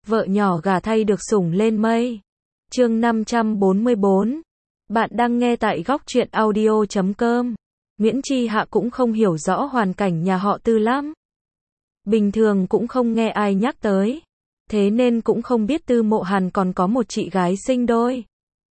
vợ nhỏ gả thay được sủng lên mây. Chương 544. Bạn đang nghe tại góc truyện audio.com. Nguyễn Chi Hạ cũng không hiểu rõ hoàn cảnh nhà họ Tư lắm. Bình thường cũng không nghe ai nhắc tới. Thế nên cũng không biết Tư Mộ Hàn còn có một chị gái sinh đôi.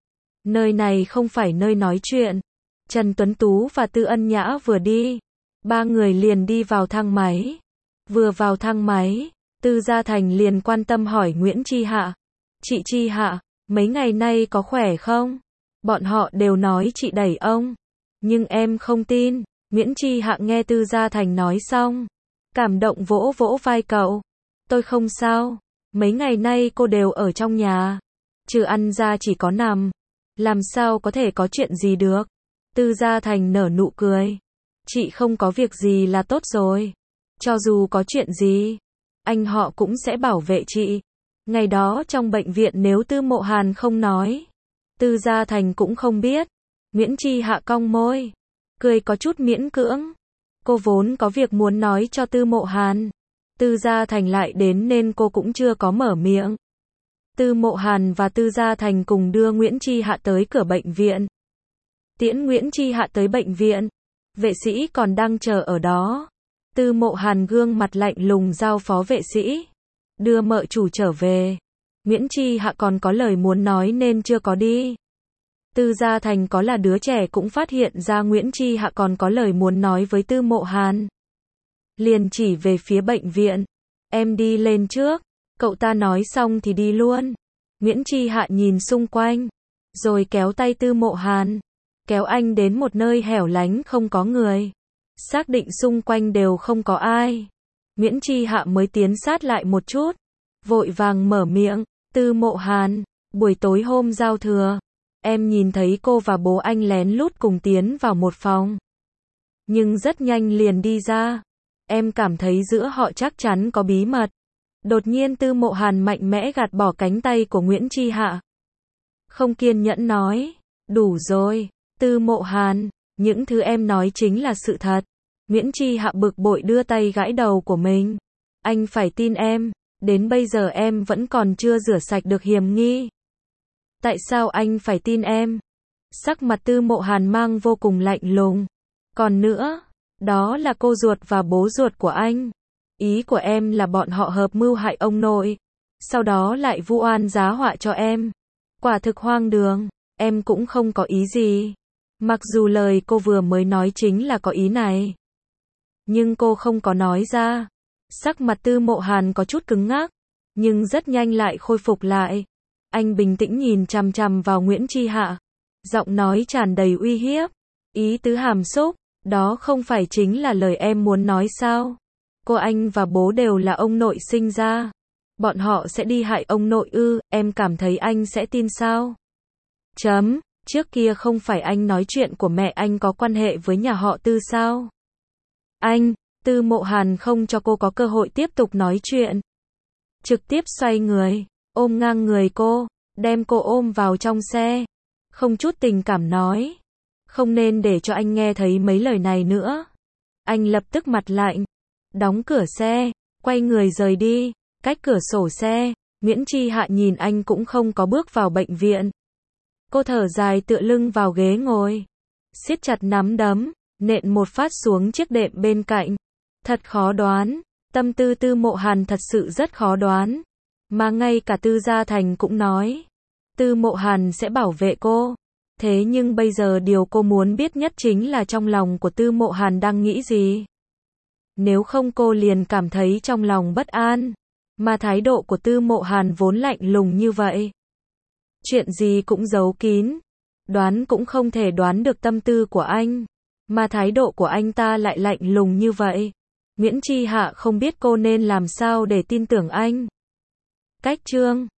Nơi này không phải nơi nói chuyện. Trần Tuấn Tú và Tư Ân Nhã vừa đi. Ba người liền đi vào thang máy. Vừa vào thang máy, Tư Gia Thành liền quan tâm hỏi Nguyễn Chi Hạ. Chị Chi Hạ, mấy ngày nay có khỏe không? Bọn họ đều nói chị đẩy ông. Nhưng em không tin. Nguyễn Chi Hạ nghe Tư Gia Thành nói xong. Cảm động vỗ vỗ vai cậu. Tôi không sao. Mấy ngày nay cô đều ở trong nhà. Trừ ăn ra chỉ có nằm. Làm sao có thể có chuyện gì được? Tư Gia Thành nở nụ cười. Chị không có việc gì là tốt rồi. Cho dù có chuyện gì, anh họ cũng sẽ bảo vệ chị. Ngày đó trong bệnh viện nếu Tư Mộ Hàn không nói, Tư Gia Thành cũng không biết. Nguyễn Chi Hạ cong môi, cười có chút miễn cưỡng. Cô vốn có việc muốn nói cho Tư Mộ Hàn. Tư Gia Thành lại đến nên cô cũng chưa có mở miệng. Tư Mộ Hàn và Tư Gia Thành cùng đưa Nguyễn Chi Hạ tới cửa bệnh viện. Tiễn Nguyễn Chi Hạ tới bệnh viện, vệ sĩ còn đang chờ ở đó. Tư Mộ Hàn gương mặt lạnh lùng giao phó vệ sĩ. Đưa mợ chủ trở về. Nguyễn Chi Hạ còn có lời muốn nói nên chưa có đi. Tư Gia Thành có là đứa trẻ cũng phát hiện ra Nguyễn Chi Hạ còn có lời muốn nói với Tư Mộ Hàn. Liền chỉ về phía bệnh viện. Em đi lên trước. Cậu ta nói xong thì đi luôn. Nguyễn Chi Hạ nhìn xung quanh. Rồi kéo tay Tư Mộ Hàn. Kéo anh đến một nơi hẻo lánh không có người. Xác định xung quanh đều không có ai. Nguyễn Chi Hạ mới tiến sát lại một chút. Vội vàng mở miệng. Tư Mộ Hàn, buổi tối hôm giao thừa, em nhìn thấy cô và bố anh lén lút cùng tiến vào một phòng. Nhưng rất nhanh liền đi ra. Em cảm thấy giữa họ chắc chắn có bí mật. Đột nhiên Tư Mộ Hàn mạnh mẽ gạt bỏ cánh tay của Nguyễn Chi Hạ. Không kiên nhẫn nói. Đủ rồi, Tư Mộ Hàn, những thứ em nói chính là sự thật. Nguyễn Chi Hạ bực bội đưa tay gãi đầu của mình. Anh phải tin em, đến bây giờ em vẫn còn chưa rửa sạch được hiểm nghi. Tại sao anh phải tin em? Sắc mặt Tư Mộ Hàn mang vô cùng lạnh lùng. Còn nữa, đó là cô ruột và bố ruột của anh. Ý của em là bọn họ hợp mưu hại ông nội. Sau đó lại vu oan giá họa cho em. Quả thực hoang đường, em cũng không có ý gì. Mặc dù lời cô vừa mới nói chính là có ý này. Nhưng cô không có nói ra. Sắc mặt Tư Mộ Hàn có chút cứng ngắc. Nhưng rất nhanh lại khôi phục lại. Anh bình tĩnh nhìn chằm chằm vào Nguyễn Chi Hạ. Giọng nói tràn đầy uy hiếp. Ý tứ hàm xúc. Đó không phải chính là lời em muốn nói sao? Cô anh và bố đều là ông nội sinh ra. Bọn họ sẽ đi hại ông nội ư? Em cảm thấy anh sẽ tin sao? Trước kia không phải anh nói chuyện của mẹ anh có quan hệ với nhà họ Tư sao? Anh, Tư Mộ Hàn không cho cô có cơ hội tiếp tục nói chuyện. Trực tiếp xoay người, ôm ngang người cô, đem cô ôm vào trong xe. Không chút tình cảm nói. Không nên để cho anh nghe thấy mấy lời này nữa. Anh lập tức mặt lạnh. Đóng cửa xe, quay người rời đi. Cách cửa sổ xe, Nguyễn Chi Hạ nhìn anh cũng không có bước vào bệnh viện. Cô thở dài tựa lưng vào ghế ngồi. Siết chặt nắm đấm, nện một phát xuống chiếc đệm bên cạnh. Thật khó đoán. Tâm tư Tư Mộ Hàn thật sự rất khó đoán. Mà ngay cả Tư Gia Thành cũng nói. Tư Mộ Hàn sẽ bảo vệ cô. Thế nhưng bây giờ điều cô muốn biết nhất chính là trong lòng của Tư Mộ Hàn đang nghĩ gì. Nếu không cô liền cảm thấy trong lòng bất an. Mà thái độ của Tư Mộ Hàn vốn lạnh lùng như vậy. Chuyện gì cũng giấu kín. Đoán cũng không thể đoán được tâm tư của anh. Mà thái độ của anh ta lại lạnh lùng như vậy. Nguyễn Chi Hạ không biết cô nên làm sao để tin tưởng anh. Cách chương